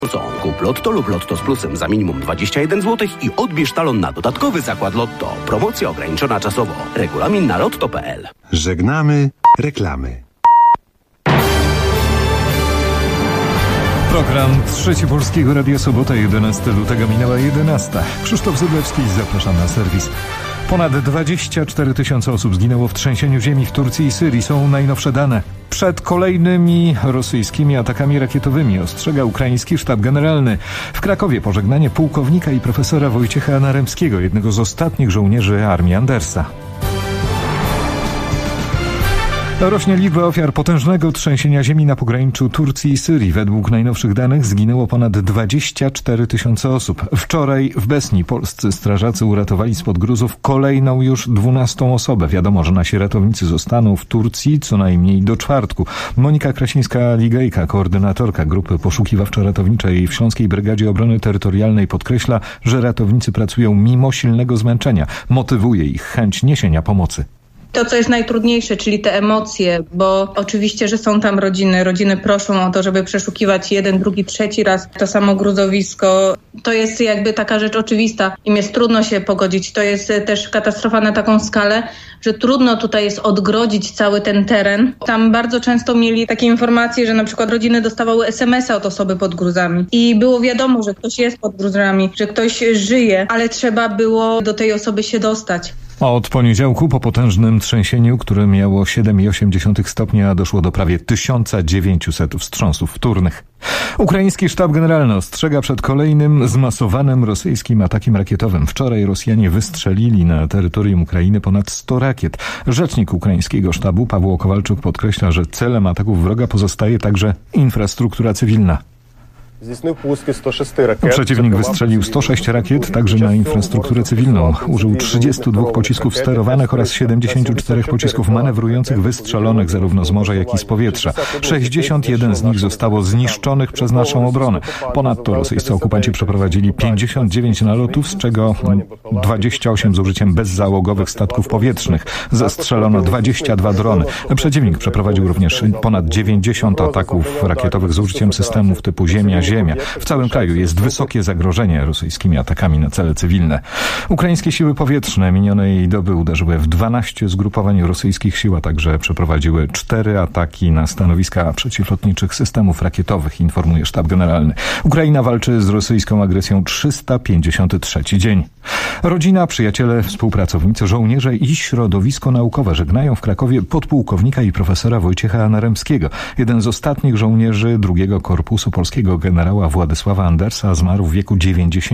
Kup Lotto lub Lotto z plusem za minimum 21 zł i odbierz talon na dodatkowy zakład Lotto. Promocja ograniczona czasowo. Regulamin na lotto.pl. Żegnamy reklamy. Program Trzeci Polskiego Radia, sobota 11 lutego, minęła 11. Krzysztof Zydlewski, zapraszam na serwis. Ponad 24 000 osób zginęło w trzęsieniu ziemi w Turcji i Syrii. Są najnowsze dane. Przed kolejnymi rosyjskimi atakami rakietowymi ostrzega ukraiński sztab generalny. W Krakowie pożegnanie pułkownika i profesora Wojciecha Naremskiego, jednego z ostatnich żołnierzy armii Andersa. Rośnie liczba ofiar potężnego trzęsienia ziemi na pograniczu Turcji i Syrii. Według najnowszych danych zginęło ponad 24 000 osób. Wczoraj w Besni polscy strażacy uratowali spod gruzów kolejną już 12. osobę. Wiadomo, że nasi ratownicy zostaną w Turcji co najmniej do czwartku. Monika Krasińska-Ligejka, koordynatorka grupy poszukiwawczo-ratowniczej w Śląskiej Brygadzie Obrony Terytorialnej, podkreśla, że ratownicy pracują mimo silnego zmęczenia. Motywuje ich chęć niesienia pomocy. To, co jest najtrudniejsze, czyli te emocje, bo oczywiście, że są tam rodziny. Rodziny proszą o to, żeby przeszukiwać jeden, drugi, trzeci raz to samo gruzowisko. To jest jakby taka rzecz oczywista. Im jest trudno się pogodzić. To jest też katastrofa na taką skalę, że trudno tutaj jest odgrodzić cały ten teren. Tam bardzo często mieli takie informacje, że na przykład rodziny dostawały SMS-a od osoby pod gruzami. I było wiadomo, że ktoś jest pod gruzami, że ktoś żyje, ale trzeba było do tej osoby się dostać. A od poniedziałku po potężnym trzęsieniu, które miało 7,8 stopnia, doszło do prawie 1900 wstrząsów wtórnych. Ukraiński sztab generalny ostrzega przed kolejnym zmasowanym rosyjskim atakiem rakietowym. Wczoraj Rosjanie wystrzelili na terytorium Ukrainy ponad 100 rakiet. Rzecznik ukraińskiego sztabu Paweł Kowalczuk podkreśla, że celem ataków wroga pozostaje także infrastruktura cywilna. Przeciwnik wystrzelił 106 rakiet także na infrastrukturę cywilną. Użył 32 pocisków sterowanych oraz 74 pocisków manewrujących wystrzelonych zarówno z morza, jak i z powietrza. 61 z nich zostało zniszczonych przez naszą obronę. Ponadto rosyjscy okupanci przeprowadzili 59 nalotów, z czego 28 z użyciem bezzałogowych statków powietrznych. Zastrzelono 22 drony. Przeciwnik przeprowadził również ponad 90 ataków rakietowych z użyciem systemów typu Ziemia. W całym kraju jest wysokie zagrożenie rosyjskimi atakami na cele cywilne. Ukraińskie siły powietrzne minionej doby uderzyły w 12 zgrupowań rosyjskich sił, a także przeprowadziły 4 ataki na stanowiska przeciwlotniczych systemów rakietowych, informuje sztab generalny. Ukraina walczy z rosyjską agresją 353 dzień. Rodzina, przyjaciele, współpracownicy, żołnierze i środowisko naukowe żegnają w Krakowie podpułkownika i profesora Wojciecha Naremskiego. Jeden z ostatnich żołnierzy II Korpusu Polskiego, generała Władysława Andersa, zmarł w wieku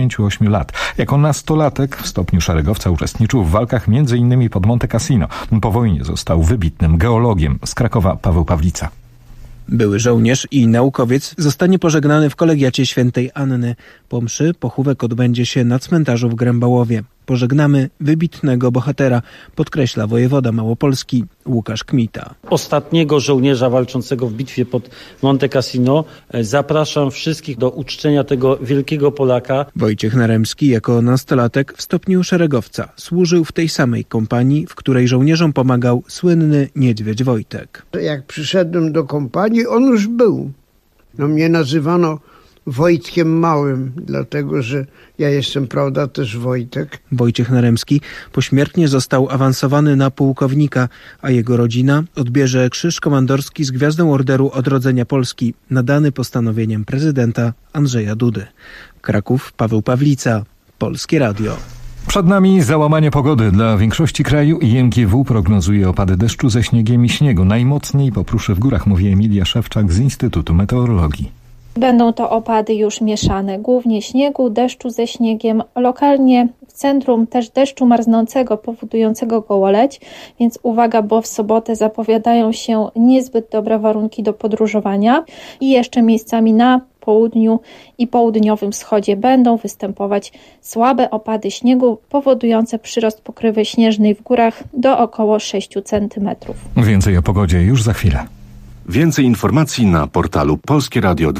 98 lat. Jako nastolatek w stopniu szeregowca uczestniczył w walkach m.in. pod Monte Cassino. Po wojnie został wybitnym geologiem. Z Krakowa Paweł Pawlica. Były żołnierz i naukowiec zostanie pożegnany w kolegiacie świętej Anny. Po mszy pochówek odbędzie się na cmentarzu w Grębałowie. Pożegnamy wybitnego bohatera, podkreśla wojewoda małopolski Łukasz Kmita. Ostatniego żołnierza walczącego w bitwie pod Monte Cassino. Zapraszam wszystkich do uczczenia tego wielkiego Polaka. Wojciech Naremski jako nastolatek w stopniu szeregowca służył w tej samej kompanii, w której żołnierzom pomagał słynny niedźwiedź Wojtek. Jak przyszedłem do kompanii, on już był. Mnie nazywano Wojtkiem Małym, dlatego że ja jestem, prawda, też Wojtek. Wojciech Naremski pośmiertnie został awansowany na pułkownika, a jego rodzina odbierze krzyż komandorski z Gwiazdą Orderu Odrodzenia Polski, nadany postanowieniem prezydenta Andrzeja Dudy. Kraków, Paweł Pawlica, Polskie Radio. Przed nami załamanie pogody dla większości kraju i MGW prognozuje opady deszczu ze śniegiem i śniegu. Najmocniej popruszy w górach, mówi Emilia Szewczak z Instytutu Meteorologii. Będą to opady już mieszane, głównie śniegu, deszczu ze śniegiem, lokalnie w centrum też deszczu marznącego powodującego gołoleć, więc uwaga, bo w sobotę zapowiadają się niezbyt dobre warunki do podróżowania i jeszcze miejscami na południu i południowym wschodzie będą występować słabe opady śniegu powodujące przyrost pokrywy śnieżnej w górach do około 6 cm. Więcej o pogodzie już za chwilę. Więcej informacji na portalu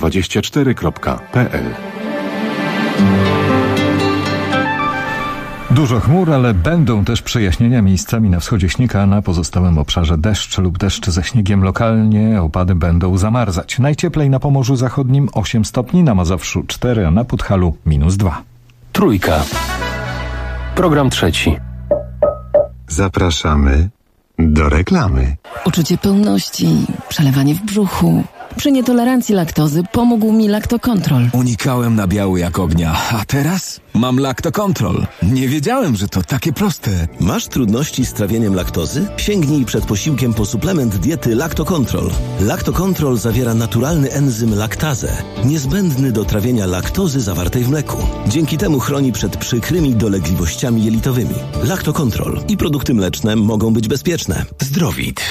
polskieradio24.pl. Dużo chmur, ale będą też przejaśnienia, miejscami na wschodzie śnieg, a na pozostałym obszarze deszcz lub deszcz ze śniegiem. Lokalnie opady będą zamarzać. Najcieplej na Pomorzu Zachodnim 8 stopni, na Mazowszu 4, a na Podhalu -2. Trójka. Program trzeci. Zapraszamy do reklamy. Uczucie pełności, przelewanie w brzuchu. Przy nietolerancji laktozy pomógł mi Lactocontrol. Unikałem nabiału jak ognia, a teraz mam Lactocontrol. Nie wiedziałem, że to takie proste. Masz trudności z trawieniem laktozy? Sięgnij przed posiłkiem po suplement diety Lactocontrol. Lactocontrol zawiera naturalny enzym laktazę, niezbędny do trawienia laktozy zawartej w mleku. Dzięki temu chroni przed przykrymi dolegliwościami jelitowymi. Lactocontrol i produkty mleczne mogą być bezpieczne. Zdrowit.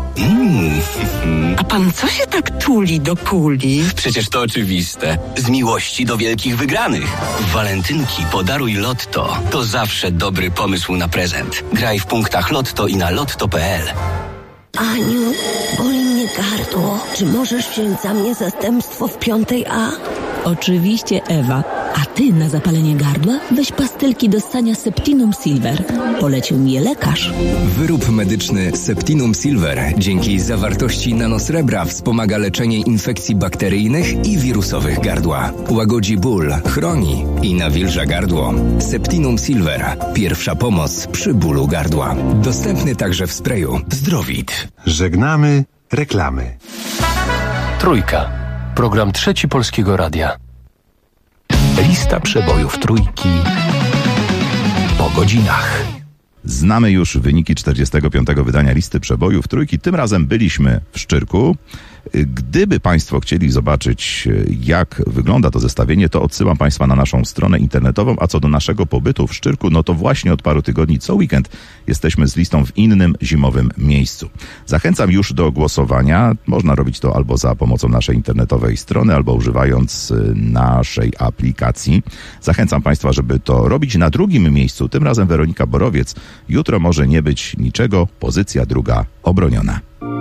A pan co się tak tuli do kuli? Przecież to oczywiste. Z miłości do wielkich wygranych. W walentynki podaruj Lotto. To zawsze dobry pomysł na prezent. Graj w punktach Lotto i na lotto.pl. Aniu, boli mnie gardło. Czy możesz wziąć za mnie zastępstwo w 5A? Oczywiście, Ewa. A ty na zapalenie gardła weź pastylki do ssania Septinum Silver. Polecił mi je lekarz. Wyrób medyczny Septinum Silver dzięki zawartości nanosrebra wspomaga leczenie infekcji bakteryjnych i wirusowych gardła. Łagodzi ból, chroni i nawilża gardło. Septinum Silver. Pierwsza pomoc przy bólu gardła. Dostępny także w sprayu. Zdrowit. Żegnamy reklamy. Trójka. Program trzeci Polskiego Radia. Lista przebojów trójki po godzinach. Znamy już wyniki 45. wydania listy przebojów trójki. Tym razem byliśmy w Szczyrku. Gdyby Państwo chcieli zobaczyć, jak wygląda to zestawienie, to odsyłam Państwa na naszą stronę internetową, a co do naszego pobytu w Szczyrku, no to właśnie od paru tygodni co weekend jesteśmy z listą w innym zimowym miejscu. Zachęcam już do głosowania. Można robić to albo za pomocą naszej internetowej strony, albo używając naszej aplikacji. Zachęcam Państwa, żeby to robić. Na drugim miejscu, tym razem Weronika Borowiec. Jutro może nie być niczego, pozycja druga obroniona.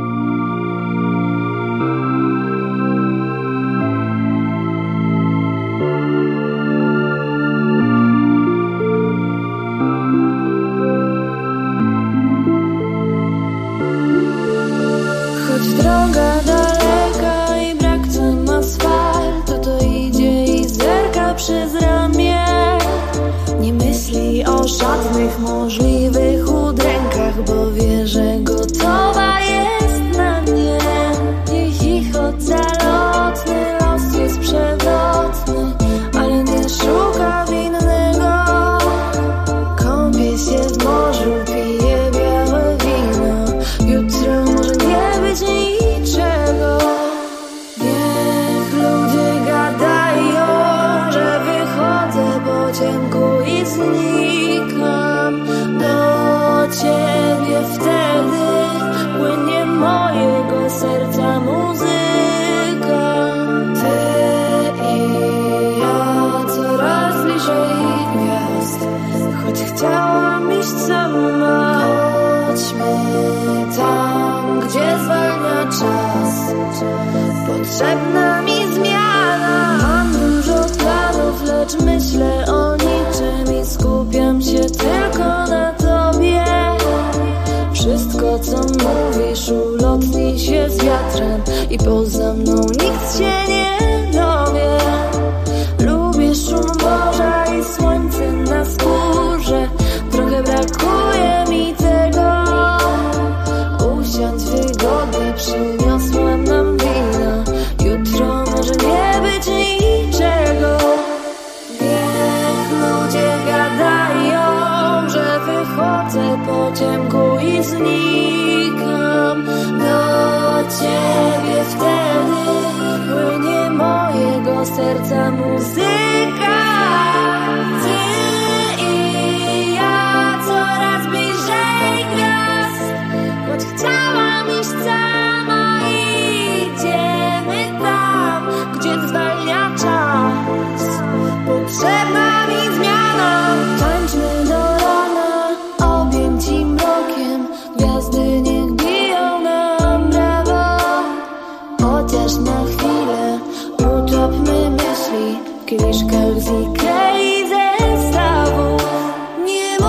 Żadnych możliwych udrękach, bo wie, że gotowa jest na mnie. Niech ich ocalotny los jest przewrotny, ale nie szuka winnego. Kąpie się w morzu, pije białe wino. Jutro może nie być niczego. Niech ludzie gadają, że wychodzę po ciemku i znikam. Do ciebie wtedy płynie mojego serca muzyka. Ty i ja coraz bliżej gwiazd, choć chciałam iść sama. Chodźmy tam, gdzie zwalnia czas, potrzebna mi zmiana. Mam dużo planów, lecz myślę o niczym i skupiam się tylko na tobie. Wszystko, co mówisz, ulotni się z wiatrem i poza mną nikt się nie dowie. Lubię szum morza i słońce na skórze. Trochę brakuje mi tego. Usiądź wygodnie, przyniosłam nam wino. Jutro może nie być niczego. Niech ludzie gadają, że wychodzę po ciemku i znikam. Do ciebie wtedy płynie mojego serca muzyka. Ty i ja coraz bliżej gwiazd, choć chciałam iść sama. Idziemy tam, gdzie zwalnia czas, potrzebna mi zmiana. Tańczmy do rana, objęci mrokiem, gwiazdy niech biją nam brawo. Chociaż na chwilę utopmy myśli w kieliszkach z Ikei zestawów. Nie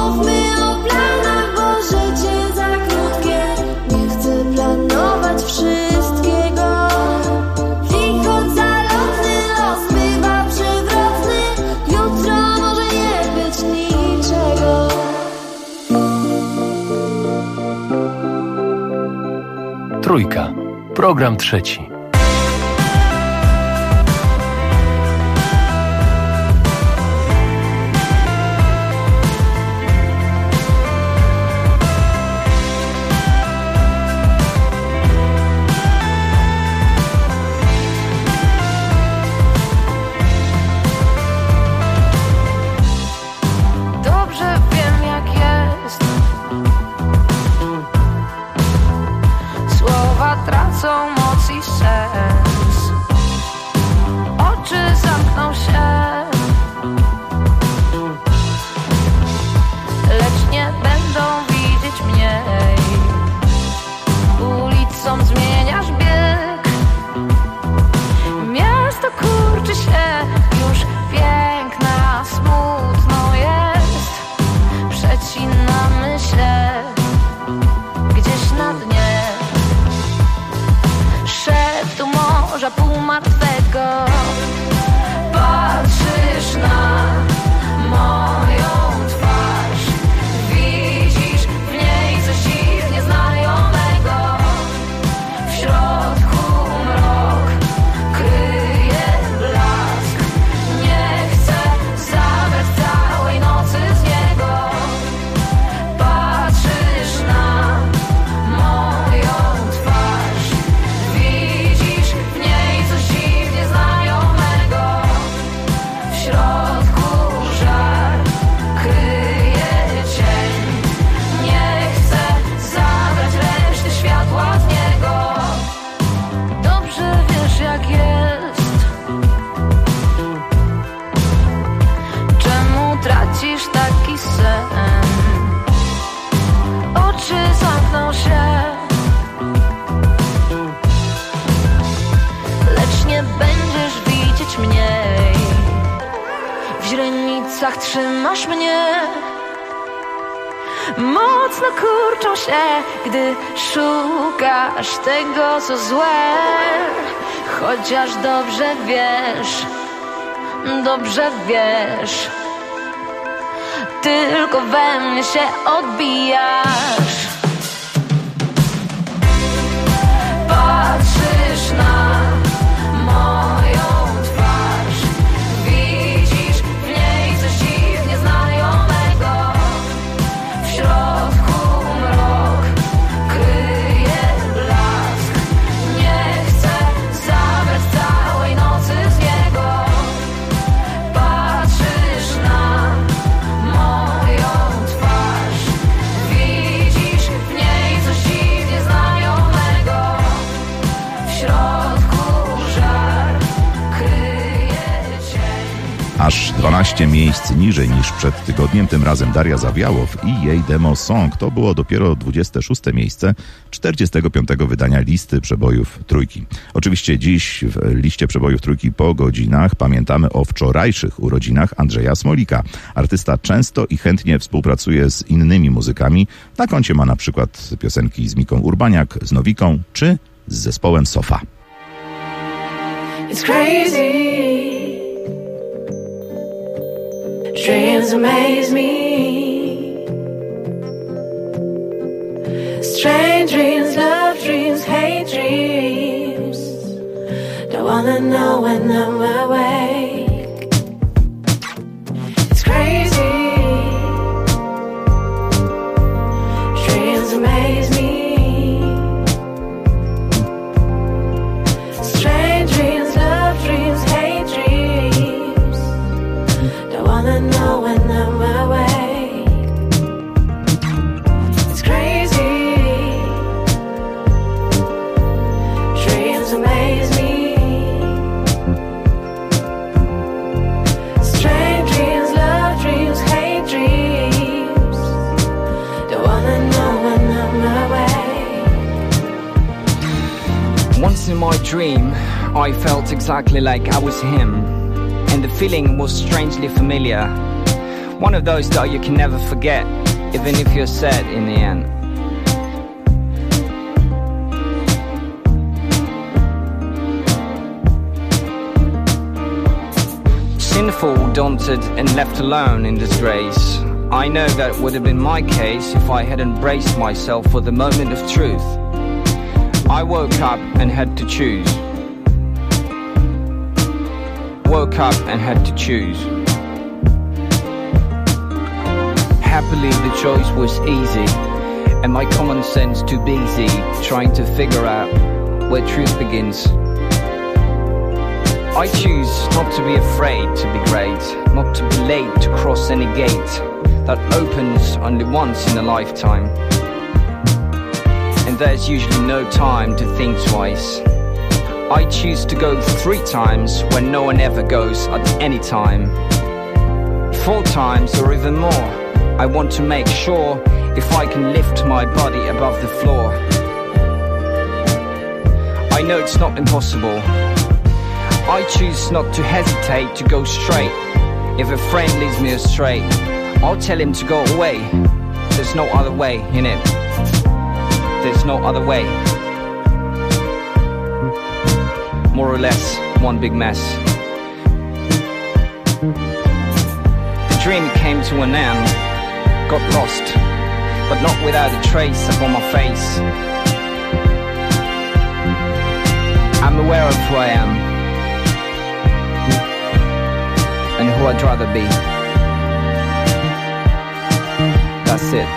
Trójka. Program trzeci. Tracą moc i sens. Oczy zamkną się, lecz nie będą widzieć mnie. Ulicą zmieniasz bieg. Miasto kurczy się, już piękna, smutno jest. Przecinamy się gdzieś na dnie. Szeptu morza półmartwego. Patrzysz na moją twarz. Widzisz w niej coś dziwnie znajomego. W środku mrok kryje blask. Nie chcę zabrać całej nocy z niego. Patrzysz na moją twarz. Widzisz w niej coś dziwnie znajomego. W środku żar kryje cień. Nie chcę zabrać reszty światła z niego. Dobrze wiesz jak jest. Czemu tracisz taki sen? Oczy zamkną się, lecz nie będziesz widzieć mnie. W źrenicach trzymasz mnie. Mocno kurczą się, gdy szukasz tego, co złe. Chociaż dobrze wiesz, tylko we mnie się odbijasz. Patrzysz na moją twarz. Widzisz w niej coś dziwnie znajomego. W środku mrok kryje blask. Nie chcę zabrać całej nocy z niego. Patrzysz na moją twarz. Widzisz w niej coś dziwnie znajomego. W środku żar kryje cień. Aż 12 miejsc niżej niż przed tygodniem, tym razem Daria Zawiałow i jej demo Song. To było dopiero 26 miejsce 45. wydania listy przebojów Trójki. Oczywiście dziś w liście przebojów Trójki po godzinach pamiętamy o wczorajszych urodzinach Andrzeja Smolika. Artysta często i chętnie współpracuje z innymi muzykami. Na koncie ma na przykład piosenki z Miką Urbaniak, z Nowiką czy z zespołem Sofa. It's crazy. Dreams amaze me. Strange dreams, love dreams, hate dreams. Don't wanna know when I'm awake. It's crazy. Dreams amaze me. Strange dreams, love dreams, hate dreams. Don't wanna know when I'm awake. It's crazy. Dreams amaze me. Strange dreams, love dreams, hate dreams. Don't wanna know when I'm awake. Once in my dream, I felt exactly like I was him, and the feeling was strangely familiar. One of those that you can never forget, even if you're sad in the end. Sinful, daunted and left alone in disgrace. I know that would have been my case if I had embraced myself for the moment of truth. I woke up and had to choose. Woke up and had to choose. Happily the choice was easy, and my common sense too busy trying to figure out where truth begins. I choose not to be afraid to be great, not to be late to cross any gate that opens only once in a lifetime. And there's usually no time to think twice. I choose to go 3 times when no one ever goes at any time. 4 times or even more. I want to make sure if I can lift my body above the floor. I know it's not impossible. I choose not to hesitate to go straight. If a friend leads me astray, I'll tell him to go away. There's no other way, innit? There's no other way. More or less, one big mess. The dream came to an end, got lost, but not without a trace upon my face. I'm aware of who I am, and who I'd rather be. That's it.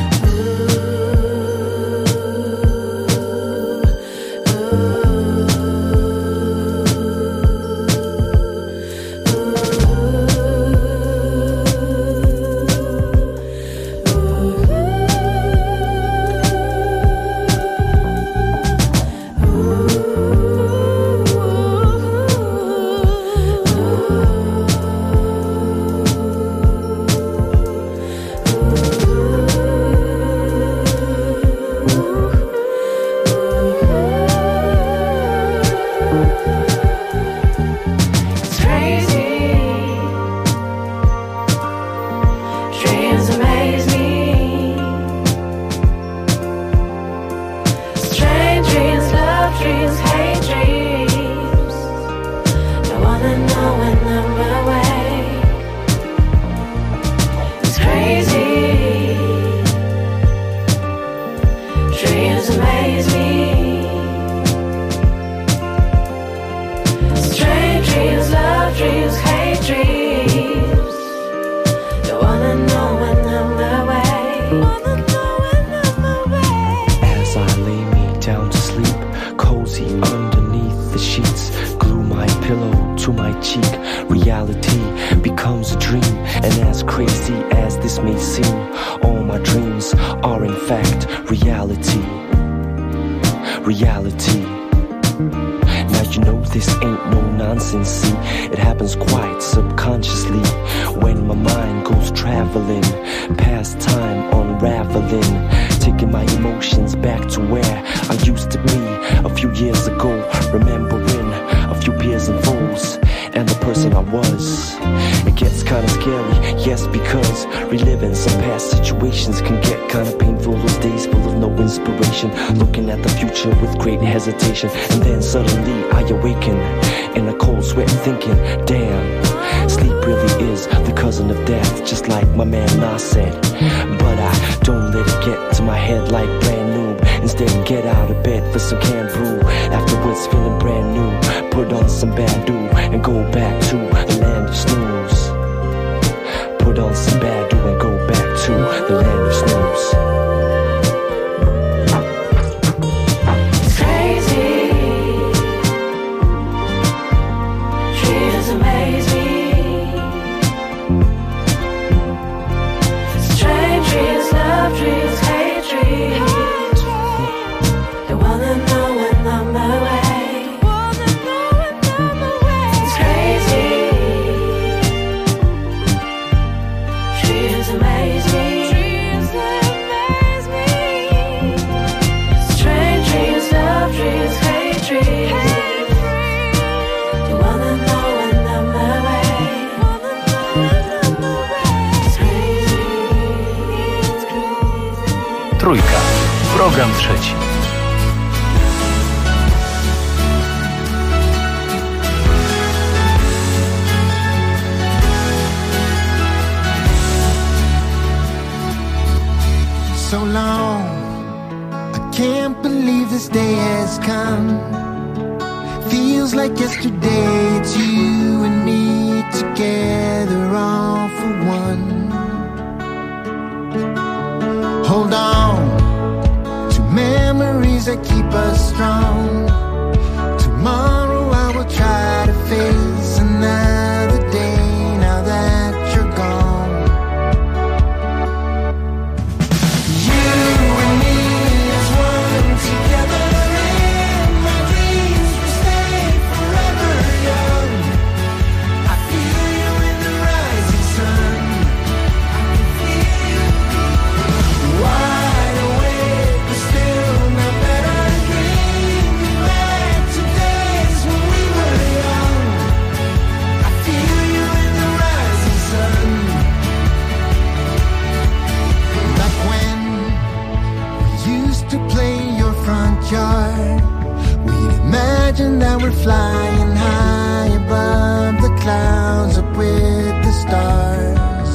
And then suddenly I awaken in a cold sweat thinking, damn, sleep really is the cousin of death, just like my man Nas said. But I don't let it get to my head like brand new. Instead get out of bed for some canned brew. Afterwards feeling brand new, put on some Badu and go back to the land of snooze. Put on some Badu and go back to the land of snooze. Trójka. Program trzeci. So long, I can't believe this day has come. Feels like yesterday, it's you and me together, all for one. Hold on to memories that keep us strong. Tomorrow I will try to face another day now that you're gone. You and me as one together in my dreams, we stay forever young. I feel you in the rising sun. I can feel you wide awake, but still not better. Dreaming back to days when we were young. I feel you in the rising sun. Back when we used to play in your front yard, we'd imagine that we're flying high above the clouds, up with the stars.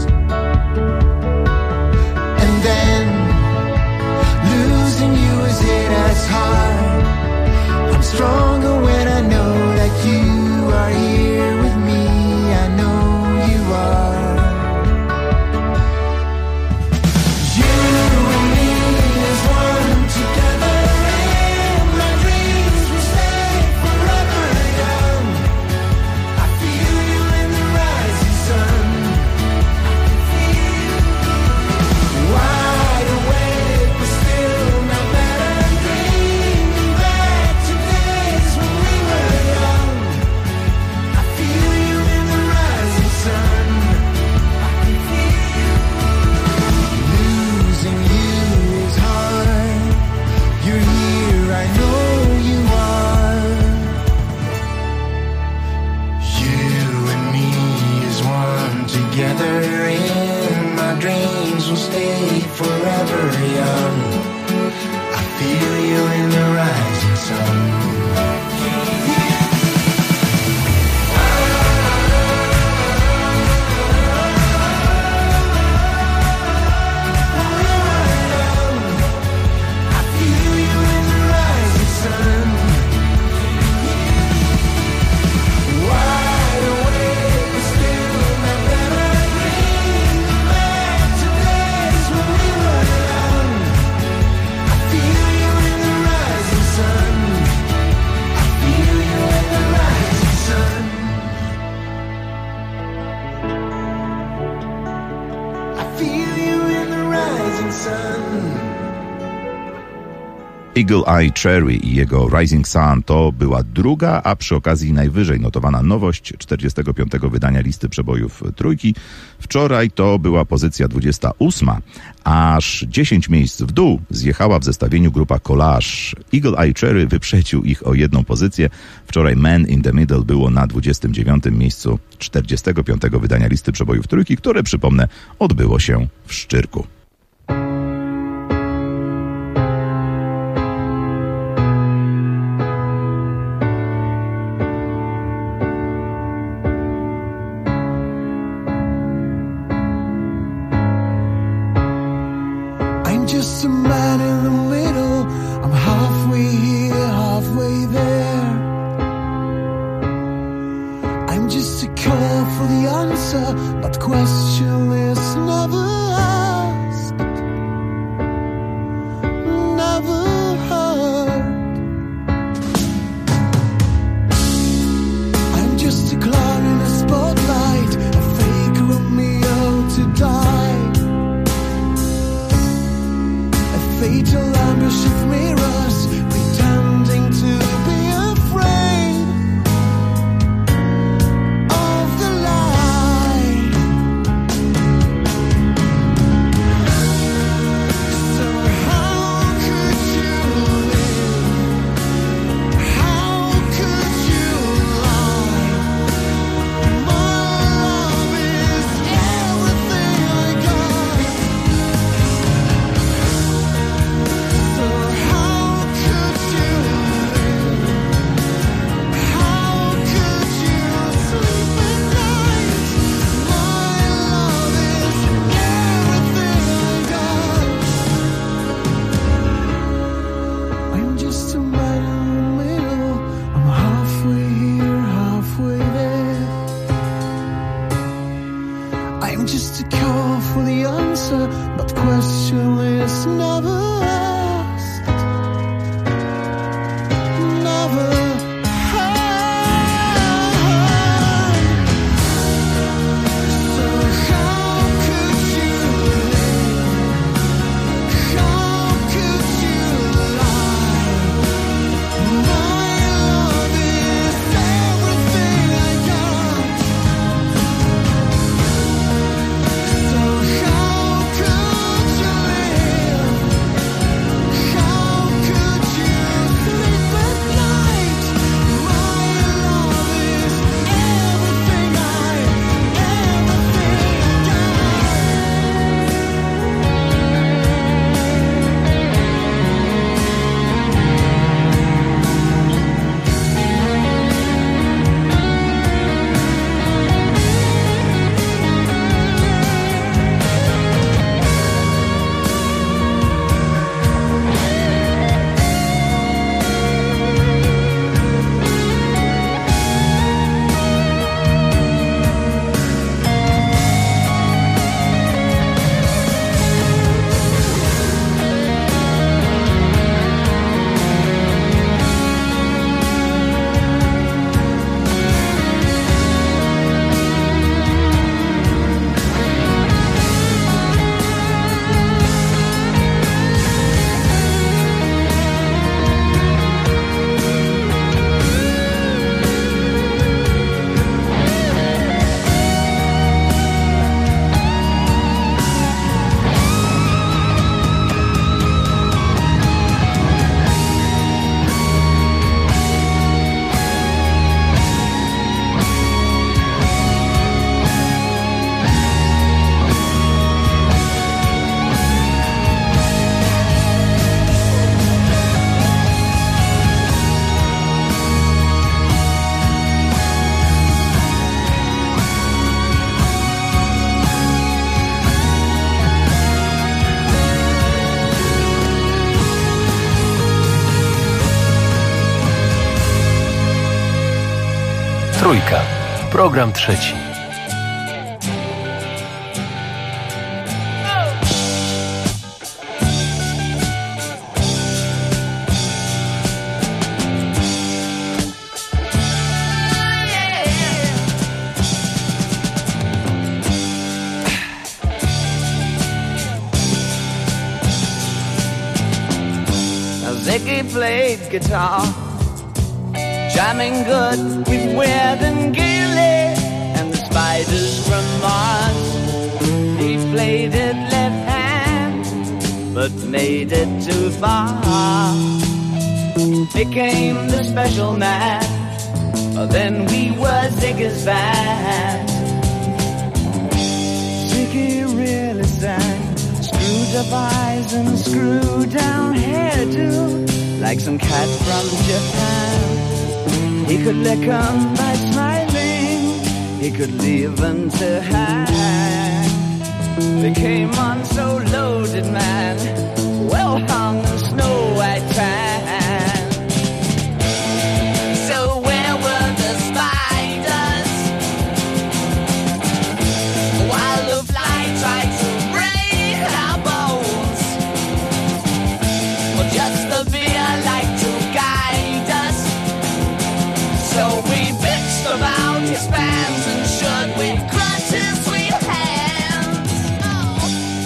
And then losing you has hit us hard. I'm stronger when I know that you are here with me. I know you are. You and me as one together in my dreams, we stay forever young. I feel you in the rising sun. I can feel you wide awake, but still not better. Dreaming back to days when we were young. I feel you in the rising sun. I can feel you. Losing you is hard. You're here, I know you are. You and me as one together in my dreams, we'll stay forever young. I feel you in the rising sun. I feel you in the rising sun. Wide awake, but still not better. Dreaming back to days when we were young. I feel you in the rising sun. I feel you in the rising sun. I feel you in the rising sun. Eagle Eye Cherry i jego Rising Sun to była druga, a przy okazji najwyżej notowana nowość 45. wydania listy przebojów trójki. Wczoraj to była pozycja 28, aż 10 miejsc w dół zjechała w zestawieniu grupa Collage. Eagle Eye Cherry wyprzedził ich o jedną pozycję. Wczoraj Man in the Middle było na 29. miejscu 45. wydania listy przebojów trójki, które, przypomnę, odbyło się w Szczyrku. I'm just a man in the middle. I'm halfway here, halfway there. I'm just a call for the answer, but question is never asked, never heard. I'm just a clown in the spotlight, a fake Romeo to die. Fatal ambush of mirrors, pretending to be afraid of the light. just a call for the answer, but the question is never asked. Never. Trójka. Program trzeci. Ziggy played guitar, jamming good with Weird and Gilly and the Spiders from Mars. He played it left hand, but made it too far. Became the special man, then we were Ziggy's band. Ziggy really sang, screwed up eyes and screwed down hairdo, like some cat from Japan. He could lick 'em by smiling, he could leave 'em to hang. They came on so loaded, man, well hung in snow white tan. So where were the spiders while the fly tried to break our bones? Well, just the beer like to guide us. So we bitched about his fans and should we crush his sweet hands? Oh.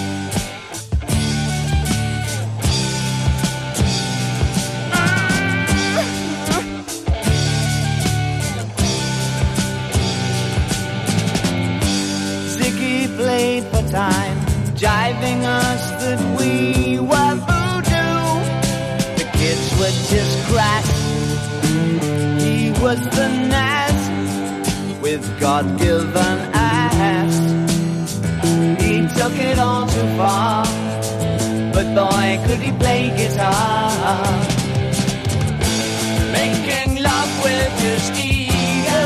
Ziggy played for time, jiving us that we were voodoo. The kids were just crass. He was the Nas with God-given ass. He took it all too far, but boy, could he play guitar. Making love with his ego,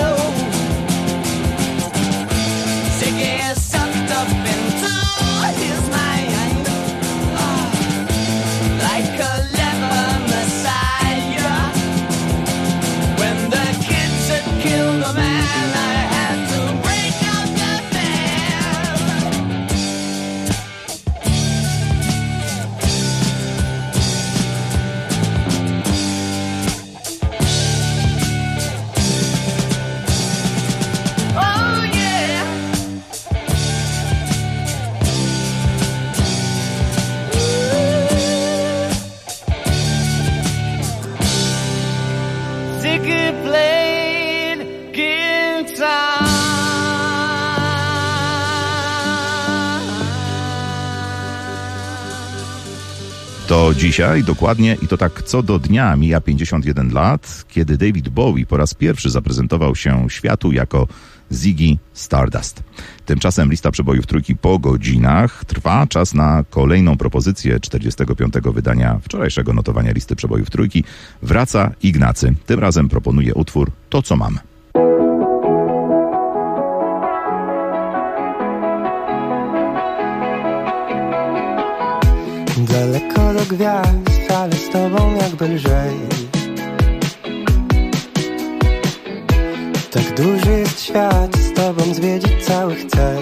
Ziggy is sucked up into his mind, like a leather messiah. When the kids had killed the man, I had to break up the band. To dzisiaj dokładnie i to tak co do dnia mija 51 lat, kiedy David Bowie po raz pierwszy zaprezentował się światu jako Ziggy Stardust. Tymczasem lista przebojów trójki po godzinach trwa. Czas na kolejną propozycję 45. wydania wczorajszego notowania listy przebojów trójki. Wraca Ignacy. Tym razem proponuje utwór To, co mam. Daleko do gwiazd, ale z tobą jakby lżej. Tak duży jest świat, z tobą zwiedzić cały chcę.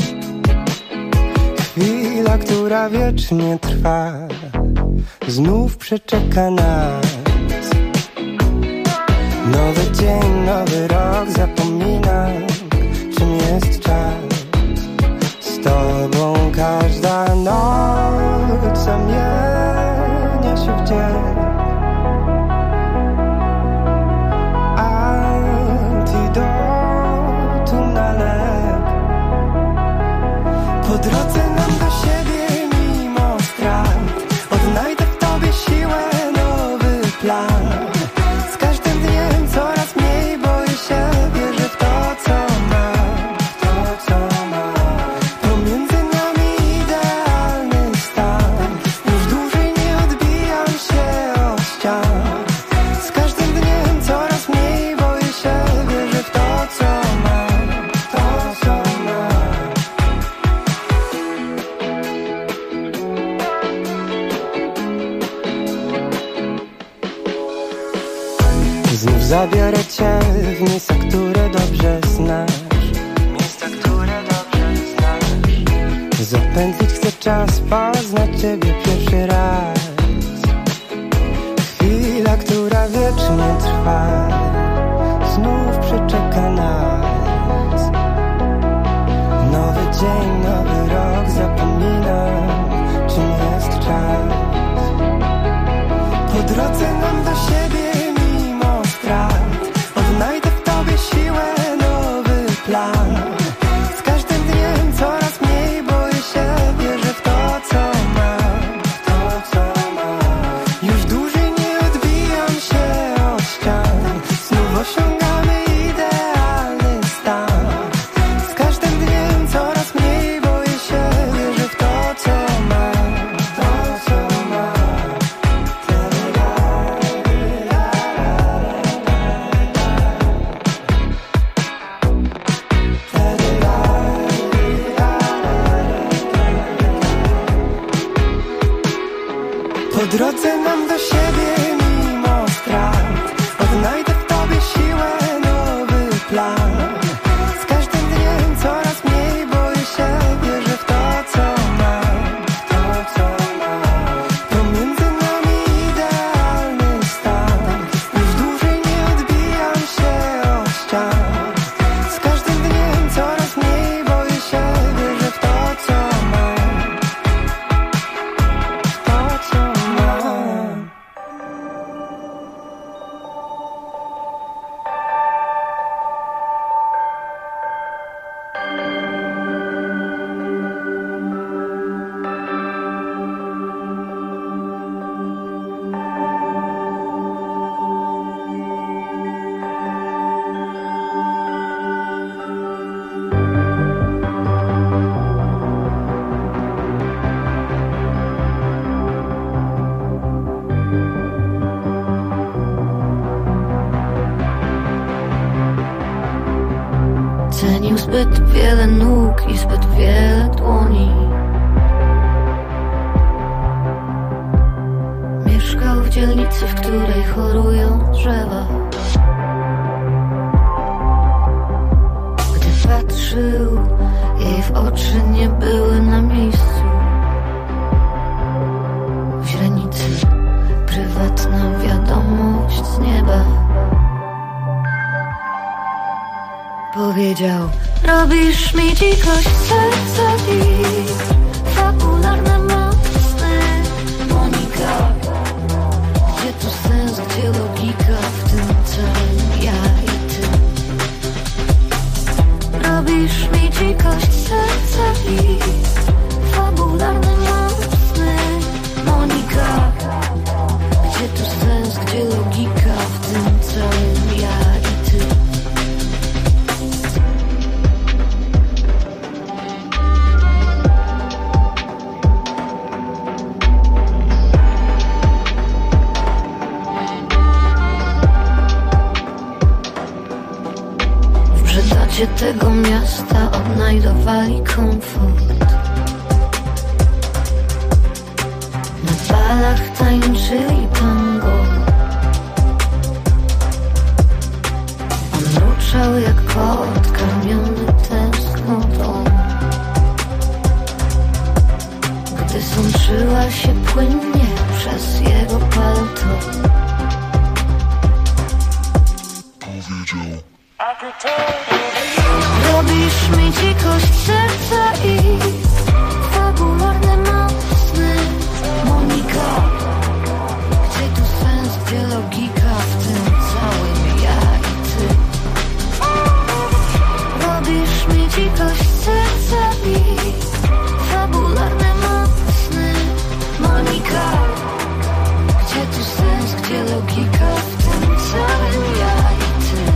Chwila, która wiecznie trwa, znów przeczeka nas. Nowy dzień, nowy rok, zapominam, czym jest czas. Z tobą każda noc zamienia się w dzień. Antidotum na lek. Po drodze nam do siebie mimo strat, odnajdę w tobie siłę, nowy plan. Z każdym dniem coraz mniej boję się, wierzę w to, co mam, w to, co mam. Pomiędzy nami idealny stan, już dłużej nie odbijam się od ścian. Z każdym dniem coraz mniej boję się, wierzę w to, co mam, w to, co mam. Znów zabiorę cię w miejsca, które dobrze znasz. Miejsca, które dobrze znasz. Zapętlić chcę czas, poznać ciebie pierwszy raz. Chwila, która wiecznie trwa, znów przeczeka nas. Nowy dzień, nowy rok, zapominam, czym jest czas. Po drodze nam do siebie mimo strat, odnajdę w tobie siłę, nowy plan. Z każdym dniem coraz mniej boję się, wierzę w to, co mam, w to, co mam. Już dłużej nie odbijam się od ścian, znów osiągamy idealny stan. Z każdym dniem coraz mniej boję się, wierzę w to, co mam, w to, co mam. Po drodze nam do siebie mimo strat, odnajdę w tobie siłę, nowy plan. Z każdym dniem coraz mniej boję się, wierzę w to, co mam, w to, co mam. Pomiędzy nami idealny stan, już dłużej nie odbijam się od ścian. Z każdym dniem coraz mniej boję się, wierzę w to, co mam, w to, co mam. Cenił zbyt wiele nóg i zbyt wiele dłoni. Mieszkał w dzielnicy, w której chorują drzewa. Gdy patrzył, jej w oczy nie były na miejscu. W źrenicy prywatna wiadomość z nieba. Powiedział: robisz mi dzikość serca i fabularne mocne. Monika, gdzie tu sens, gdzie logika w tym całym ja i ty? Robisz mi dzikość serca i fabularne mocne. Monika, miasta odnajdowali komfort. Na balach tańczyli tango. On mruczał jak kot karmiony tęsknotą. Gdy sączyła się płynnie przez jego palto, robisz mi dzikość serca i fabularne mocne. Monika, gdzie tu sens, gdzie logika w tym całym ja i ty? Robisz mi dzikość serca i fabularne mocne. Monika, gdzie tu sens, gdzie logika w tym całym ja i ty?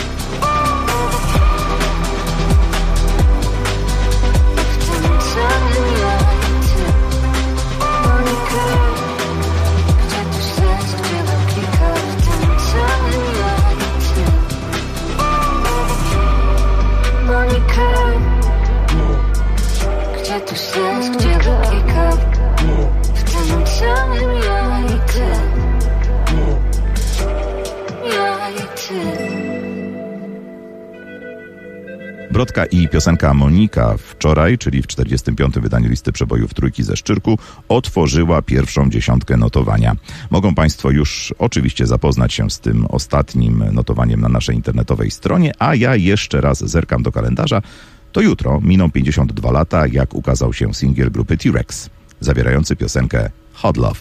Gdzie tu sens, gdzie logika w tym samym ja i ty? Ja i ty. Brodka i piosenka Monika wczoraj, czyli w 45. wydaniu listy przebojów Trójki ze Szczyrku, otworzyła pierwszą dziesiątkę notowania. Mogą Państwo już oczywiście zapoznać się z tym ostatnim notowaniem na naszej internetowej stronie, a ja jeszcze raz zerkam do kalendarza. To jutro miną 52 lata, jak ukazał się singiel grupy T-Rex, zawierający piosenkę Hot Love.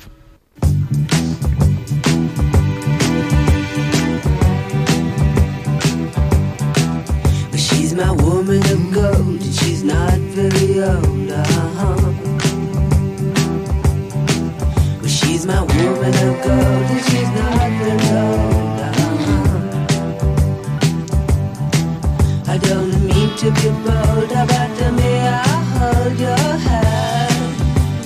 She's my woman of gold, and she's not very old, Well, she's my woman of gold, and she's not very old, I don't mean to be bold, but may I hold your hand?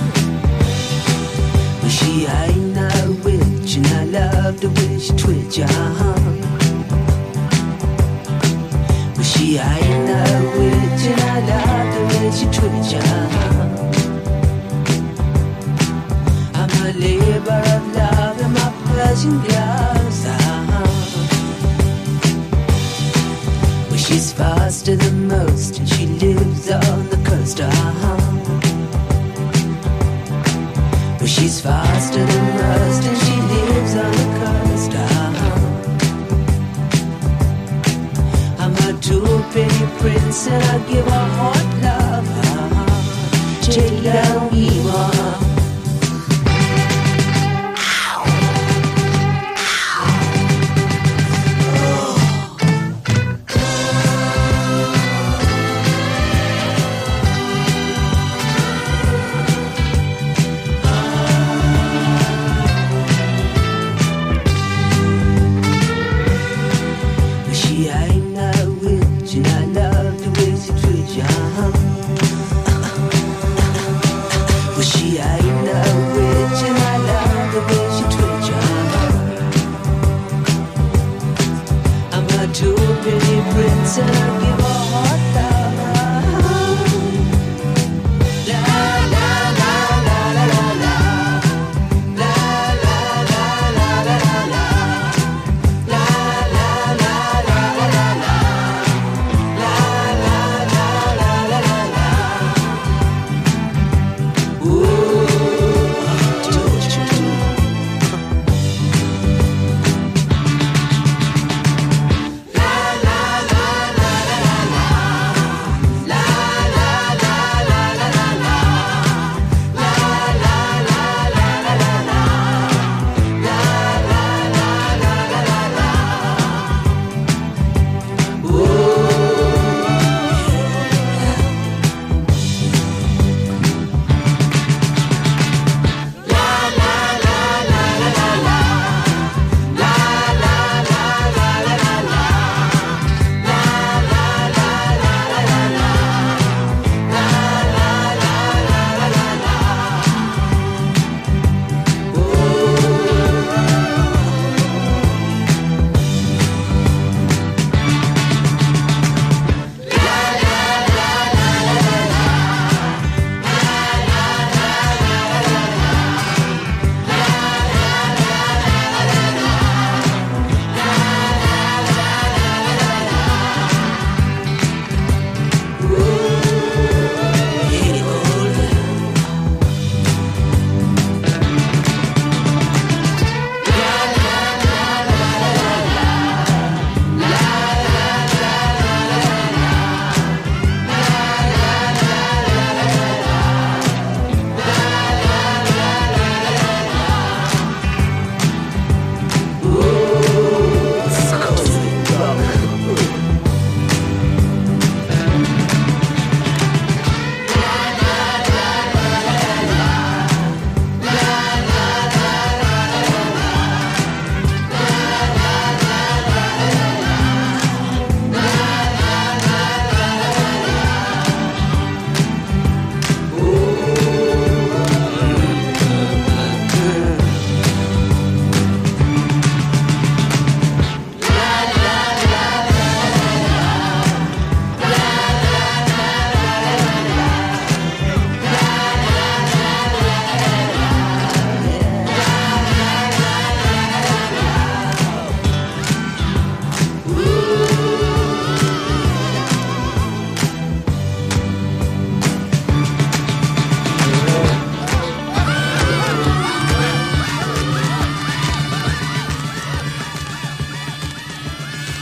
Well, she ain't no witch, and I love the way she twitch, She ain't no witch, and I love the way she twitch, I'm a labor of love in my Persian gloves, Well, she's faster than most, and she lives on the coast, Well, she's faster than most, and she lives on the coast, I'm a two-penny prince, and I give her hot love, till we want.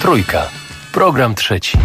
Trójka. Program trzeci.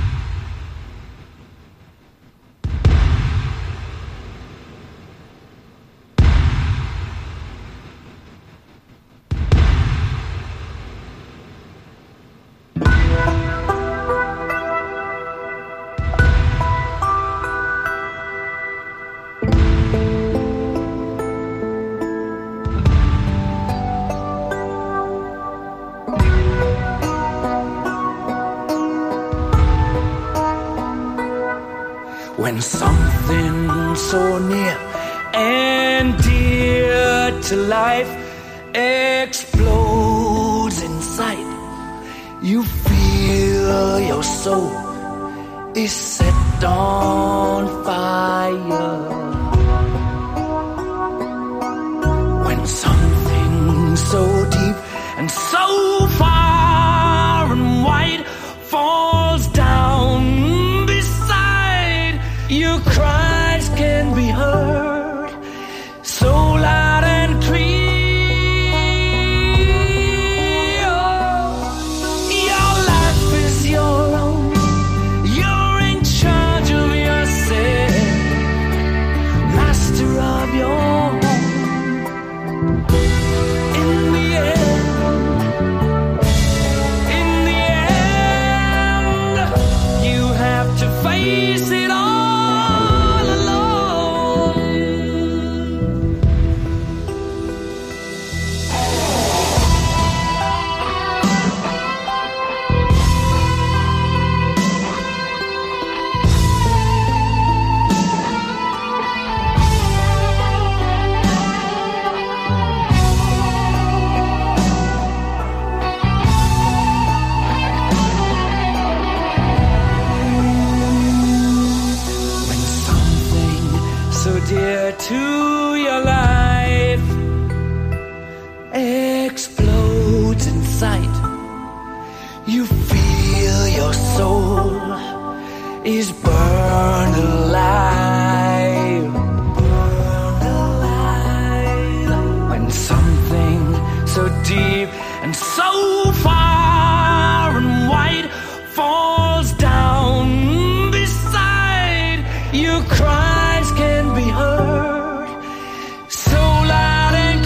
When something so near and dear to life explodes in sight, you feel your soul is set on fire. When something so deep and so far and wide falls down, your cries can be heard so loud and clear. Your life is your own. You're in charge of yourself, master of your home. In the end, you have to face it all. Dear to your life explodes in sight, you feel your soul is burned alive. When something so deep and so far and wide falls down beside you, cries can be heard so loud and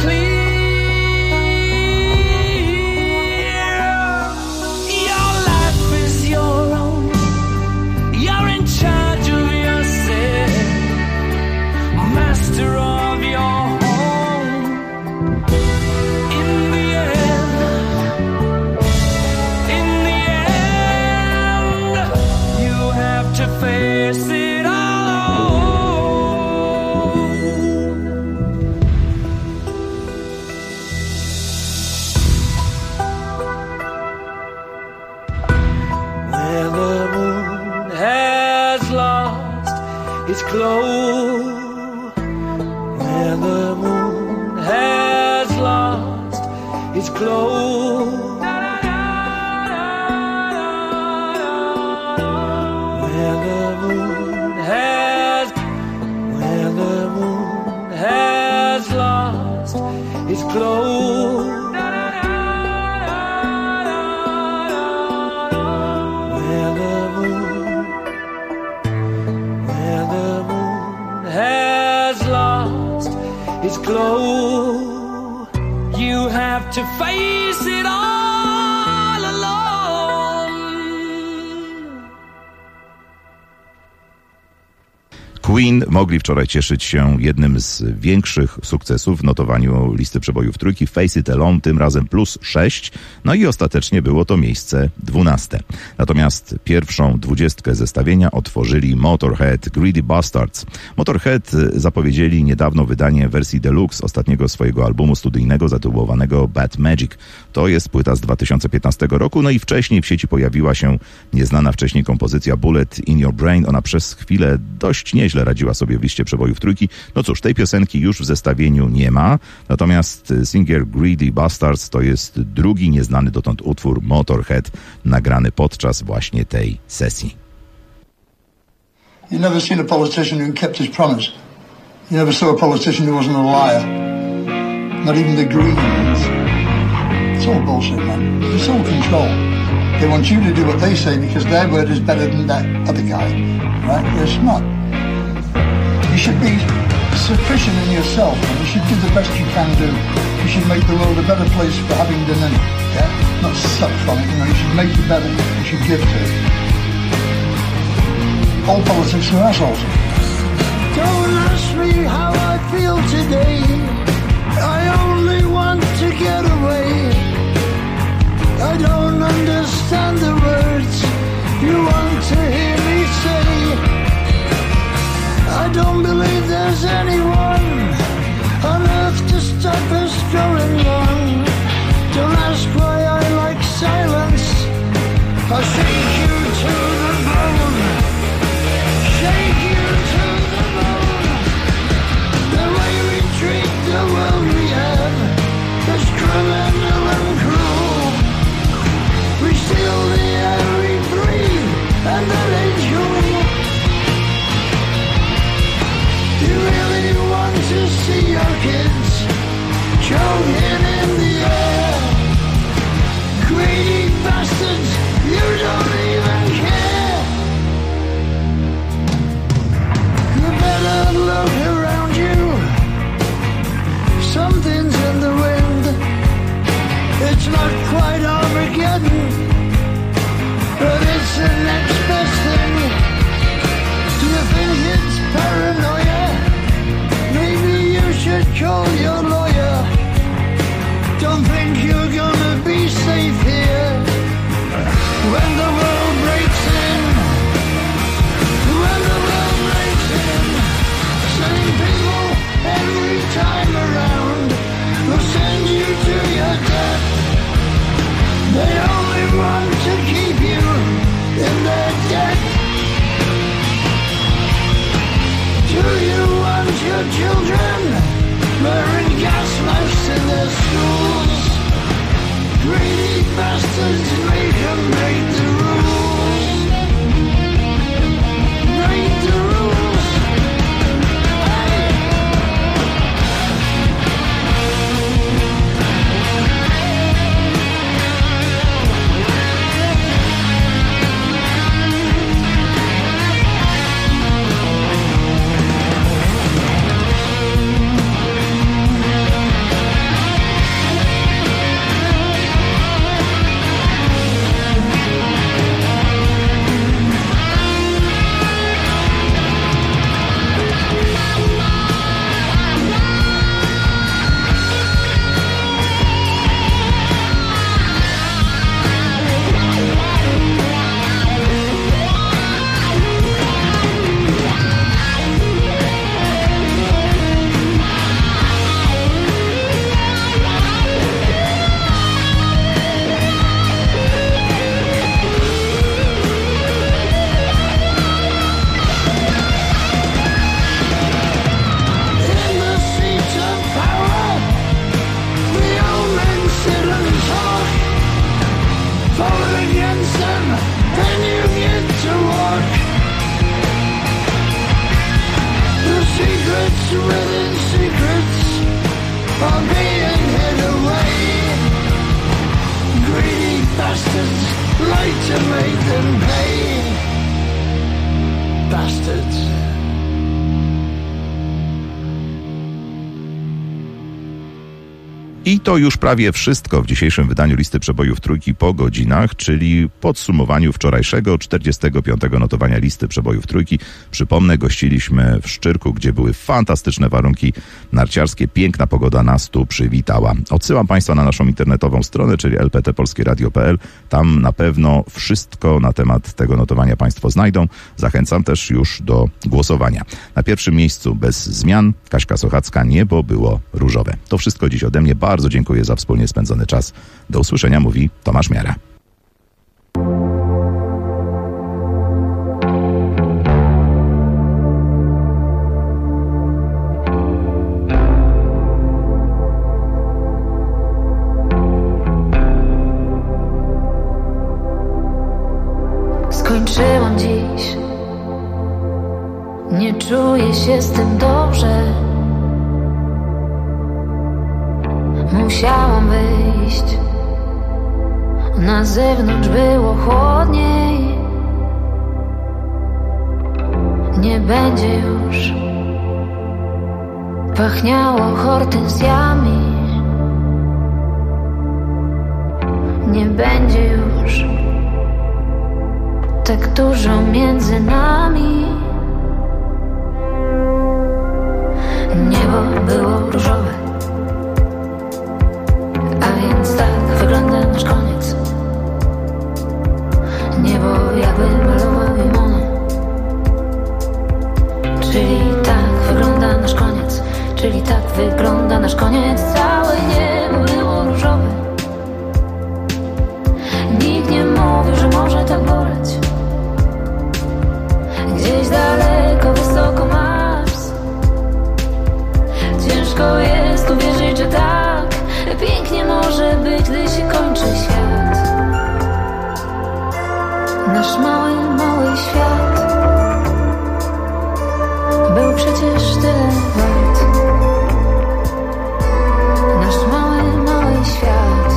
clear. Your life is your own. You're in charge of yourself, master of your home. In the end, you have to face it all. Its glow, where the moon has lost its glow, where the moon has lost its glow, where the moon has lost its glow, you have to face it all alone. Queen mogli wczoraj cieszyć się jednym z większych sukcesów w notowaniu listy przebojów trójki. Face It Alone, tym razem +6, no i ostatecznie było to miejsce 12. Natomiast pierwszą 20 zestawienia otworzyli Motorhead, Greedy Bastards. Motorhead zapowiedzieli niedawno wydanie wersji deluxe ostatniego swojego albumu studyjnego zatytułowanego Bad Magic. To jest płyta z 2015 roku, no i wcześniej w sieci pojawiła się nieznana wcześniej kompozycja Bullet in Your Brain. Ona przez chwilę dość nieźle radziła sobie w liście przebojów trójki. No cóż, tej piosenki już w zestawieniu nie ma, natomiast singiel Greedy Bastards to jest drugi nieznany dotąd utwór Motorhead nagrany podczas właśnie tej sesji. You never seen a politician who kept his promise. You never saw a politician who wasn't a liar. Not even the Greens. It's all bullshit, man. It's all control. They want you to do what they say because their word is better than that other guy, right? It's not. You should be sufficient in yourself, and you should do the best you can do. You should make the world a better place for having done it, yeah? Not suck from it, you should make it better, you should give to it. All politics are assholes. Don't ask me how I feel today. I only want to get away. I don't understand the words you want to hear me say. I don't believe there's anyone on earth to stop us going wrong. Don't ask why I like silence. I'll shake you to the bone. Shake you to the bone. The way we treat the world we have is criminal and cruel. We steal the air we breathe, and that ain't cool. You really want to see your kids choking in the air? Greedy bastards, you don't even care. You better look around you. Something's in the wind. It's not quite Armageddon, but it's the next best thing. Do you think it's paranoia? Maybe you should call your lawyer. Don't think you're gonna be safe here when the world breaks in. When the world breaks in, same people every time around will send you to your death. They only want to keep you in their debt. Do you want your children wearing gas masks in their schools? Greedy bastards, make them break the rules. Break the rules. I to już prawie wszystko w dzisiejszym wydaniu Listy Przebojów Trójki po godzinach, czyli podsumowaniu wczorajszego 45. notowania Listy Przebojów Trójki. Przypomnę, gościliśmy w Szczyrku, gdzie były fantastyczne warunki narciarskie. Piękna pogoda nas tu przywitała. Odsyłam Państwa na naszą internetową stronę, czyli lptpolskieradio.pl. Tam na pewno wszystko na temat tego notowania Państwo znajdą. Zachęcam też już do głosowania. Na pierwszym miejscu bez zmian Kaśka Sochacka, Niebo było różowe. To wszystko dziś ode mnie. Bardzo dziękuję za wspólnie spędzony czas. Do usłyszenia, mówi Tomasz Miara. Skończyłam dziś. Nie czuję się z tym dobrze. Musiałam wyjść Na zewnątrz było chłodniej. Nie będzie już pachniało hortensjami. Nie będzie już tak dużo między nami. Niebo było różowe, a więc tak wygląda nasz koniec. Niebo jakby malował Monet. Czyli tak wygląda nasz koniec. Czyli tak wygląda nasz koniec. Całe niebo było różowe. Nikt nie mówił, że może tak boleć. Gdzieś daleko, wysoko Mars. Ciężko jest uwierzyć, że tak pięknie może być, gdy się kończy świat. Nasz mały, mały świat był przecież tyle wart. Nasz mały, mały świat.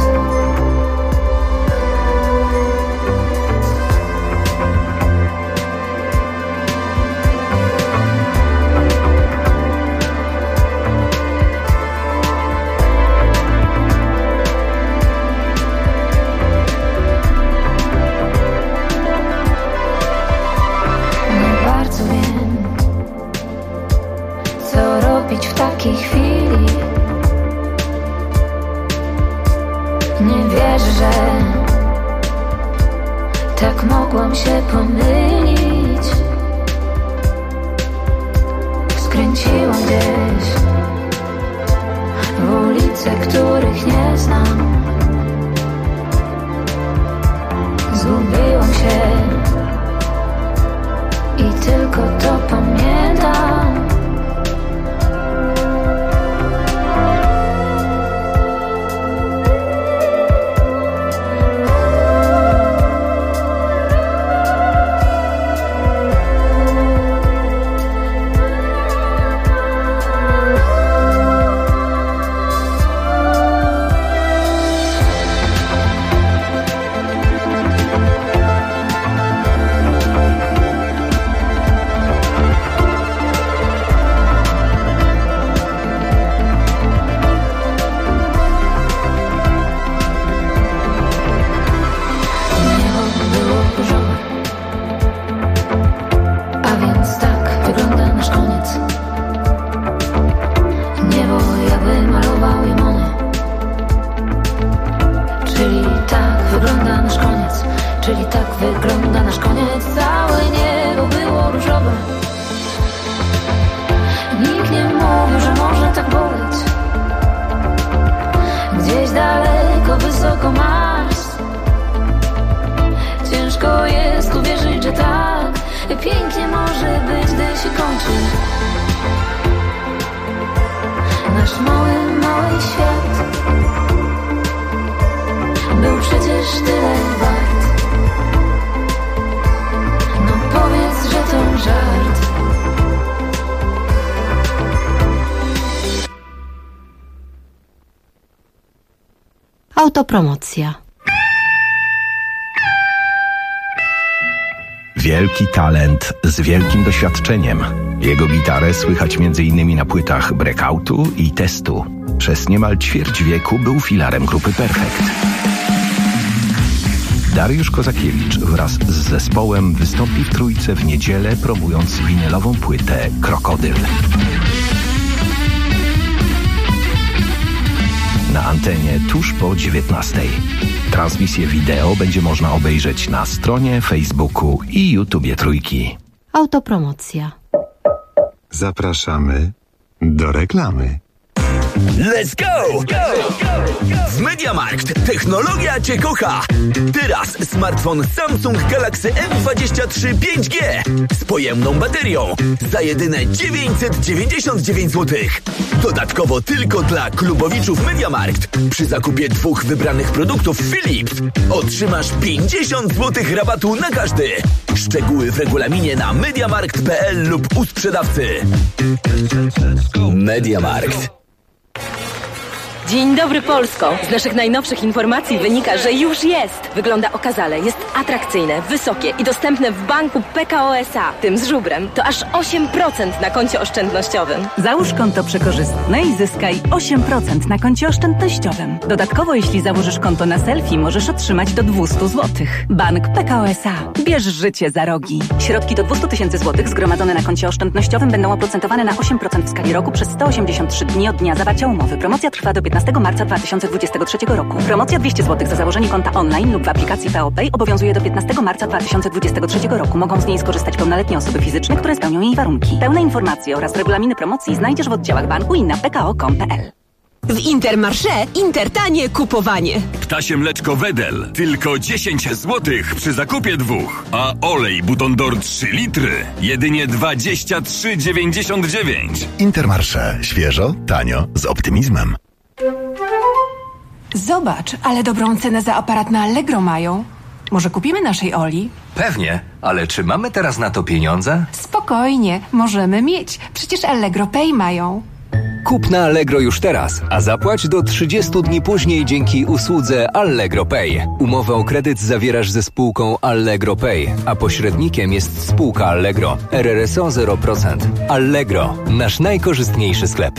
W takiej chwili nie wierzę, że tak mogłam się pomylić. Skręciłam gdzieś w ulice, których nie znam. Zgubiłam się i tylko to pamiętam. Autopromocja. Wielki talent z wielkim doświadczeniem. Jego gitarę słychać m.in. na płytach Breakoutu i Testu. Przez niemal ćwierć wieku był filarem grupy Perfekt. Dariusz Kozakiewicz wraz z zespołem wystąpi w Trójce w niedzielę, promując winylową płytę Krokodyl. Na antenie tuż po 19:00. Transmisję wideo będzie można obejrzeć na stronie, Facebooku i YouTubie Trójki. Autopromocja. Zapraszamy do reklamy. Let's go! W MediaMarkt technologia Cię kocha! Teraz smartfon Samsung Galaxy M23 5G z pojemną baterią za jedyne 999 zł. Dodatkowo tylko dla klubowiczów MediaMarkt przy zakupie 2 wybranych produktów Philips otrzymasz 50 zł rabatu na każdy. Szczegóły w regulaminie na mediamarkt.pl lub u sprzedawcy. MediaMarkt. Dzień dobry Polsko! Z naszych najnowszych informacji wynika, że już jest. Wygląda okazale, jest atrakcyjne, wysokie i dostępne w banku PKO SA, tym z żubrem. To aż 8% na koncie oszczędnościowym. Załóż konto przekorzystne i zyskaj 8% na koncie oszczędnościowym. Dodatkowo, jeśli założysz konto na selfie, możesz otrzymać do 200 zł. Bank PKO SA. Bierz życie za rogi. Środki do 200 000 zł zgromadzone na koncie oszczędnościowym będą oprocentowane na 8% w skali roku przez 183 dni od dnia zawarcia umowy. Promocja trwa do 15 marca 2023 roku. Promocja 200 zł za założenie konta online lub w aplikacji PeoPay obowiązuje do 15 marca 2023 roku. Mogą z niej skorzystać pełnoletnie osoby fizyczne, które spełnią jej warunki. Pełne informacje oraz regulaminy promocji znajdziesz w oddziałach banku i na pko.com.pl. W Intermarché Intertanie kupowanie. Ptasie mleczko Wedel tylko 10 zł przy zakupie 2, a olej Buton d'Or 3 litry jedynie 23,99. Intermarché. Świeżo, tanio, z optymizmem. Zobacz, ale dobrą cenę za aparat na Allegro mają. Może kupimy naszej Oli? Pewnie, ale czy mamy teraz na to pieniądze? Spokojnie, możemy mieć. Przecież Allegro Pay mają. Kup na Allegro już teraz, a zapłać do 30 dni później dzięki usłudze Allegro Pay. Umowę o kredyt zawierasz ze spółką Allegro Pay, a pośrednikiem jest spółka Allegro. RRSO 0%. Allegro, nasz najkorzystniejszy sklep.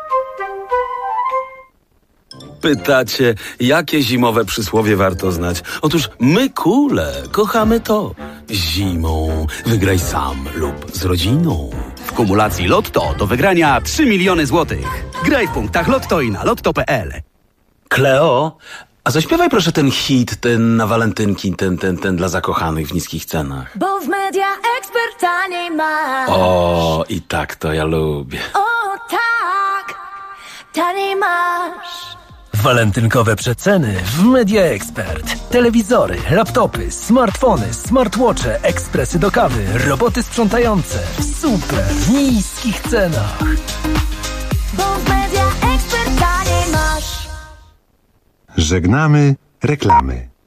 Pytacie, jakie zimowe przysłowie warto znać? Otóż my kule kochamy to. Zimą wygraj sam lub z rodziną. W kumulacji Lotto do wygrania 3 miliony złotych. Graj w punktach Lotto i na lotto.pl. Kleo, a zaśpiewaj proszę ten hit, ten na walentynki, ten dla zakochanych w niskich cenach. Bo w Media Expert taniej masz. O, i tak to ja lubię. O tak, taniej masz. Walentynkowe przeceny w Media Expert. Telewizory, laptopy, smartfony, smartwatche, ekspresy do kawy, roboty sprzątające w super niskich cenach. Bo w Media Expert taniej masz. Żegnamy reklamy.